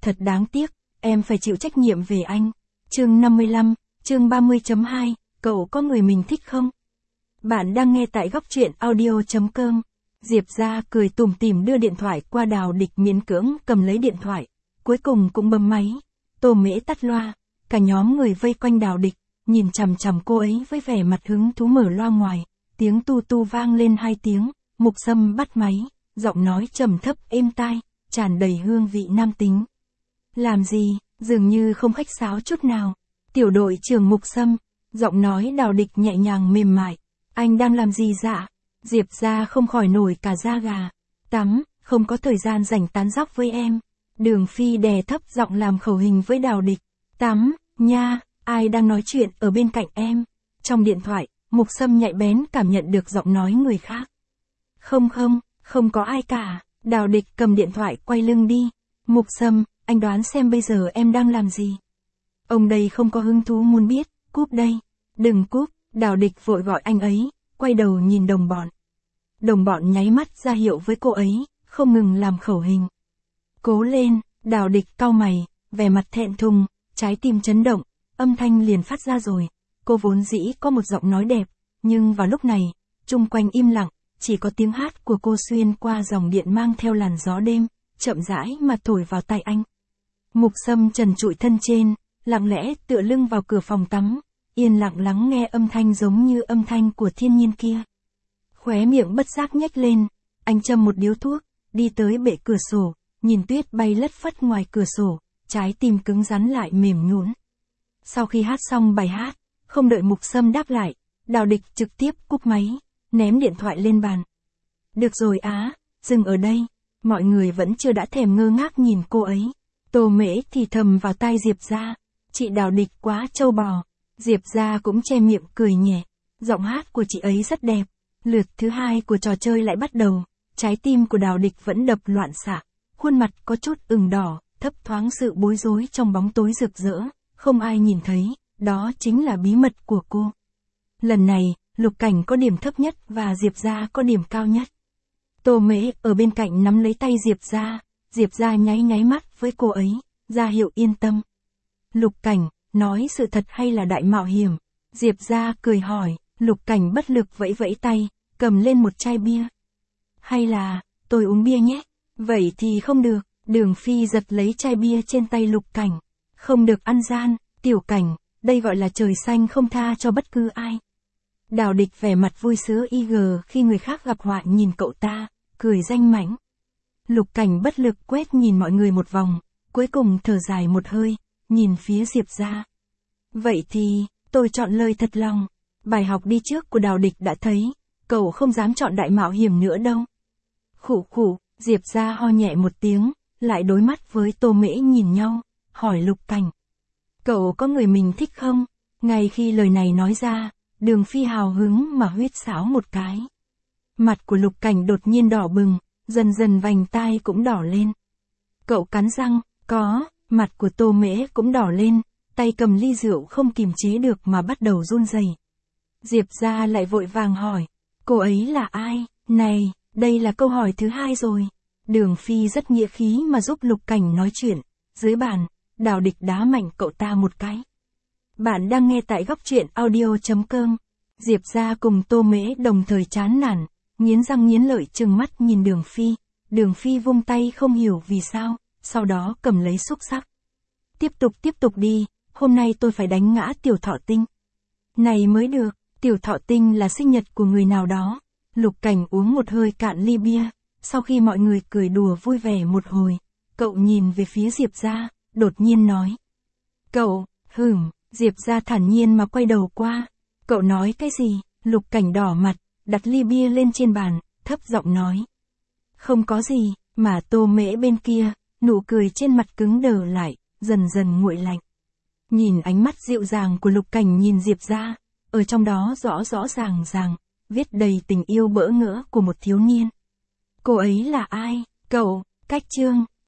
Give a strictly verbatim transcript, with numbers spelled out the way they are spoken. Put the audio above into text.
thật đáng tiếc, em phải chịu trách nhiệm về anh. Chương năm mươi lăm, chương ba mươi chấm hai, cậu có người mình thích không? Bạn đang nghe tại góc truyện audio.com. Diệp Gia cười tủm tỉm đưa điện thoại qua Đào Địch, miễn cưỡng cầm lấy điện thoại, cuối cùng cũng bấm máy. Tô Mễ tắt loa, cả nhóm người vây quanh Đào Địch, nhìn chằm chằm cô ấy với vẻ mặt hứng thú mở loa ngoài, tiếng tu tu vang lên hai tiếng, Mục Sâm bắt máy, giọng nói trầm thấp êm tai, tràn đầy hương vị nam tính. Làm gì, dường như không khách sáo chút nào. Tiểu đội trưởng Mục Sâm, giọng nói Đào Địch nhẹ nhàng mềm mại. Anh đang làm gì dạ? Diệp Gia không khỏi nổi cả da gà. Tắm, không có thời gian rảnh tán dóc với em. Đường Phi đè thấp giọng làm khẩu hình với Đào Địch. Tắm, nha, ai đang nói chuyện ở bên cạnh em? Trong điện thoại, Mục Sâm nhạy bén cảm nhận được giọng nói người khác. Không không, không có ai cả. Đào Địch cầm điện thoại quay lưng đi. Mục Sâm, anh đoán xem bây giờ em đang làm gì? Ông đây không có hứng thú muốn biết, cúp đây. Đừng cúp, Đào Địch vội gọi anh ấy, quay đầu nhìn đồng bọn. Đồng bọn nháy mắt ra hiệu với cô ấy, không ngừng làm khẩu hình. Cố lên, Đào Địch cau mày, vẻ mặt thẹn thùng, trái tim chấn động, âm thanh liền phát ra rồi. Cô vốn dĩ có một giọng nói đẹp, nhưng vào lúc này, chung quanh im lặng, chỉ có tiếng hát của cô xuyên qua dòng điện mang theo làn gió đêm, chậm rãi mà thổi vào tai anh. Mục Sâm trần trụi thân trên, lặng lẽ tựa lưng vào cửa phòng tắm, yên lặng lắng nghe âm thanh giống như âm thanh của thiên nhiên kia. Khóe miệng bất giác nhếch lên, anh châm một điếu thuốc, đi tới bệ cửa sổ, nhìn tuyết bay lất phất ngoài cửa sổ, trái tim cứng rắn lại mềm nhũn. Sau khi hát xong bài hát, không đợi Mục Sâm đáp lại, Đào Địch trực tiếp cúp máy, ném điện thoại lên bàn. Được rồi á, dừng ở đây, mọi người vẫn chưa đã thèm ngơ ngác nhìn cô ấy. Tô Mễ thì thầm vào tai Diệp Gia, chị Đào Địch quá trâu bò. Diệp Gia cũng che miệng cười nhẹ, giọng hát của chị ấy rất đẹp. Lượt thứ hai của trò chơi lại bắt đầu, trái tim của Đào Địch vẫn đập loạn xạ, khuôn mặt có chút ửng đỏ, thấp thoáng sự bối rối trong bóng tối rực rỡ, không ai nhìn thấy, đó chính là bí mật của cô. Lần này, Lục Cảnh có điểm thấp nhất và Diệp Gia có điểm cao nhất. Tô Mễ ở bên cạnh nắm lấy tay Diệp Gia, Diệp Gia nháy nháy mắt với cô ấy, ra hiệu yên tâm. Lục Cảnh, nói sự thật hay là đại mạo hiểm? Diệp Gia cười hỏi, Lục Cảnh bất lực vẫy vẫy tay, cầm lên một chai bia. Hay là, tôi uống bia nhé? Vậy thì không được, Đường Phi giật lấy chai bia trên tay Lục Cảnh. Không được ăn gian, Tiểu Cảnh, đây gọi là trời xanh không tha cho bất cứ ai. Đào Địch vẻ mặt vui sướng y gờ khi người khác gặp họa nhìn cậu ta, cười danh mãnh. Lục Cảnh bất lực quét nhìn mọi người một vòng, cuối cùng thở dài một hơi, nhìn phía Diệp Gia. Vậy thì, tôi chọn lời thật lòng. Bài học đi trước của Đào Địch đã thấy, cậu không dám chọn đại mạo hiểm nữa đâu. Khụ khụ, Diệp Gia ho nhẹ một tiếng, lại đối mắt với Tô Mễ nhìn nhau, hỏi Lục Cảnh. Cậu có người mình thích không? Ngay khi lời này nói ra, Đường Phi hào hứng mà huýt sáo một cái. Mặt của Lục Cảnh đột nhiên đỏ bừng, dần dần vành tai cũng đỏ lên. Cậu cắn răng, có, mặt của Tô Mễ cũng đỏ lên, tay cầm ly rượu không kiềm chế được mà bắt đầu run rẩy. Diệp Gia lại vội vàng hỏi, cô ấy là ai? Này, đây là câu hỏi thứ hai rồi. Đường Phi rất nghĩa khí mà giúp Lục Cảnh nói chuyện, dưới bàn, Đào Địch đá mạnh cậu ta một cái. Bạn đang nghe tại góc truyện audio.com. Diệp Gia cùng Tô Mễ đồng thời chán nản, nghiến răng nghiến lợi trừng mắt nhìn Đường Phi. Đường Phi vung tay không hiểu vì sao, sau đó cầm lấy xúc xắc. Tiếp tục tiếp tục đi, hôm nay tôi phải đánh ngã Tiểu Thọ Tinh. Này mới được, Tiểu Thọ Tinh là sinh nhật của người nào đó. Lục Cảnh uống một hơi cạn ly bia, sau khi mọi người cười đùa vui vẻ một hồi, cậu nhìn về phía Diệp Gia, đột nhiên nói. Cậu, hửm, Diệp Gia thản nhiên mà quay đầu qua. Cậu nói cái gì? Lục Cảnh đỏ mặt, đặt ly bia lên trên bàn, thấp giọng nói. Không có gì, mà Tô Mễ bên kia, nụ cười trên mặt cứng đờ lại, dần dần nguội lạnh. Nhìn ánh mắt dịu dàng của Lục Cảnh nhìn Diệp Gia, ở trong đó rõ rõ ràng ràng, viết đầy tình yêu bỡ ngỡ của một thiếu niên. Cô ấy là ai? Cậu, cách chương.